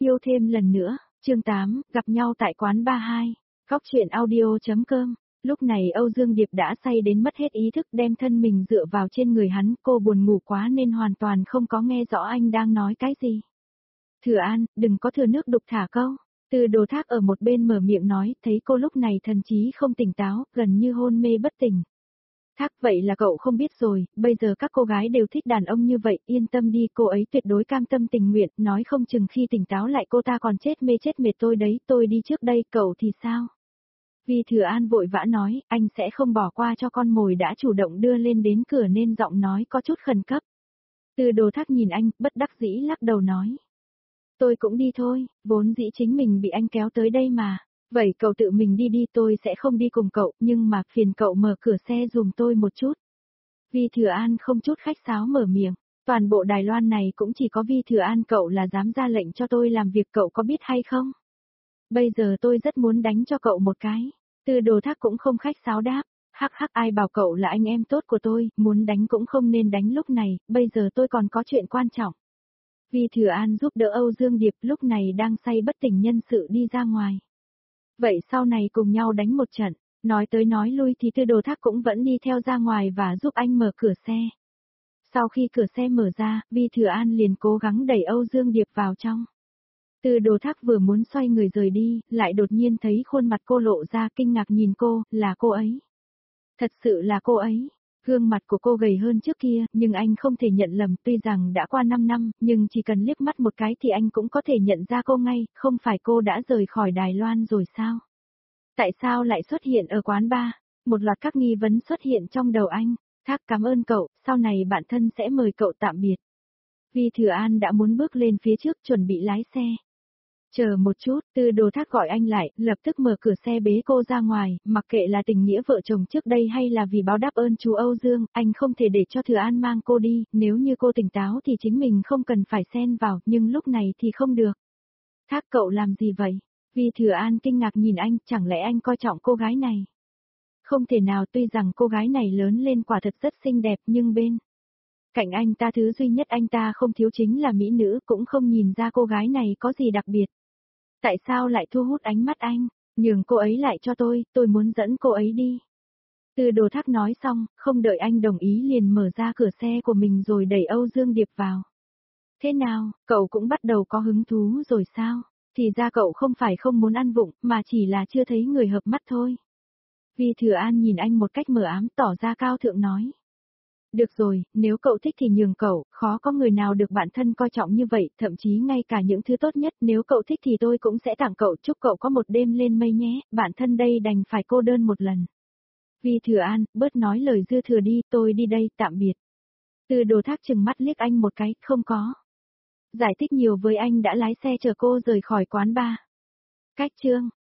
Yêu thêm lần nữa, chương 8, gặp nhau tại quán 32, góc chuyện audio.com. Lúc này Âu Dương Điệp đã say đến mất hết ý thức, đem thân mình dựa vào trên người hắn, cô buồn ngủ quá nên hoàn toàn không có nghe rõ anh đang nói cái gì. Thừa An, đừng có thừa nước đục thả câu. Từ Đồ Thác ở một bên mở miệng nói, thấy cô lúc này thần trí không tỉnh táo, gần như hôn mê bất tỉnh. Thác, vậy là cậu không biết rồi, bây giờ các cô gái đều thích đàn ông như vậy, yên tâm đi, cô ấy tuyệt đối cam tâm tình nguyện, nói không chừng khi tỉnh táo lại cô ta còn chết mệt tôi đấy, tôi đi trước đây, cậu thì sao? Vì Thừa An vội vã nói, anh sẽ không bỏ qua cho con mồi đã chủ động đưa lên đến cửa nên giọng nói có chút khẩn cấp. Từ Đồ Thác nhìn anh, bất đắc dĩ lắc đầu nói. Tôi cũng đi thôi, vốn dĩ chính mình bị anh kéo tới đây mà. Vậy cậu tự mình đi đi, tôi sẽ không đi cùng cậu, nhưng mà phiền cậu mở cửa xe dùm tôi một chút. Vi Thừa An không chút khách sáo mở miệng, toàn bộ Đài Loan này cũng chỉ có Vi Thừa An cậu là dám ra lệnh cho tôi làm việc, cậu có biết hay không? Bây giờ tôi rất muốn đánh cho cậu một cái. Từ Đồ Thác cũng không khách sáo đáp, hắc hắc, ai bảo cậu là anh em tốt của tôi, muốn đánh cũng không nên đánh lúc này, bây giờ tôi còn có chuyện quan trọng. Vi Thừa An giúp đỡ Âu Dương Điệp lúc này đang say bất tỉnh nhân sự đi ra ngoài. Vậy sau này cùng nhau đánh một trận, nói tới nói lui thì Từ Đồ Thác cũng vẫn đi theo ra ngoài và giúp anh mở cửa xe. Sau khi cửa xe mở ra, Vi Thừa An liền cố gắng đẩy Âu Dương Điệp vào trong. Từ Đồ Thác vừa muốn xoay người rời đi, lại đột nhiên thấy khuôn mặt cô lộ ra, kinh ngạc nhìn cô, là cô ấy. Thật sự là cô ấy. Gương mặt của cô gầy hơn trước kia, nhưng anh không thể nhận lầm, tuy rằng đã qua 5 năm, nhưng chỉ cần liếc mắt một cái thì anh cũng có thể nhận ra cô ngay, không phải cô đã rời khỏi Đài Loan rồi sao? Tại sao lại xuất hiện ở quán bar? Một loạt các nghi vấn xuất hiện trong đầu anh. Thác, cảm ơn cậu, sau này bạn thân sẽ mời cậu tạm biệt. Vi Thừa An đã muốn bước lên phía trước chuẩn bị lái xe. Chờ một chút, Từ Đồ Thác gọi anh lại, lập tức mở cửa xe bế cô ra ngoài, mặc kệ là tình nghĩa vợ chồng trước đây hay là vì báo đáp ơn chú Âu Dương, anh không thể để cho Thừa An mang cô đi, nếu như cô tỉnh táo thì chính mình không cần phải xen vào, nhưng lúc này thì không được. Thác, cậu làm gì vậy? Vì Thừa An kinh ngạc nhìn anh, chẳng lẽ anh coi trọng cô gái này? Không thể nào, tuy rằng cô gái này lớn lên quả thật rất xinh đẹp nhưng bên cạnh anh ta thứ duy nhất anh ta không thiếu chính là mỹ nữ, cũng không nhìn ra cô gái này có gì đặc biệt. Tại sao lại thu hút ánh mắt anh? Nhường cô ấy lại cho tôi muốn dẫn cô ấy đi. Từ Đồ Thác nói xong, không đợi anh đồng ý liền mở ra cửa xe của mình rồi đẩy Âu Dương Điệp vào. Thế nào, cậu cũng bắt đầu có hứng thú rồi sao? Thì ra cậu không phải không muốn ăn vụng, mà chỉ là chưa thấy người hợp mắt thôi. Vi Thừa An nhìn anh một cách mờ ám, tỏ ra cao thượng nói. Được rồi, nếu cậu thích thì nhường cậu, khó có người nào được bạn thân coi trọng như vậy, thậm chí ngay cả những thứ tốt nhất, nếu cậu thích thì tôi cũng sẽ tặng cậu, chúc cậu có một đêm lên mây nhé, bạn thân đây đành phải cô đơn một lần. Vi Thừa An, bớt nói lời dư thừa đi, tôi đi đây, tạm biệt. Từ Đồ Thác chừng mắt liếc anh một cái, không có giải thích nhiều với anh, đã lái xe chở cô rời khỏi quán bar. Cách chương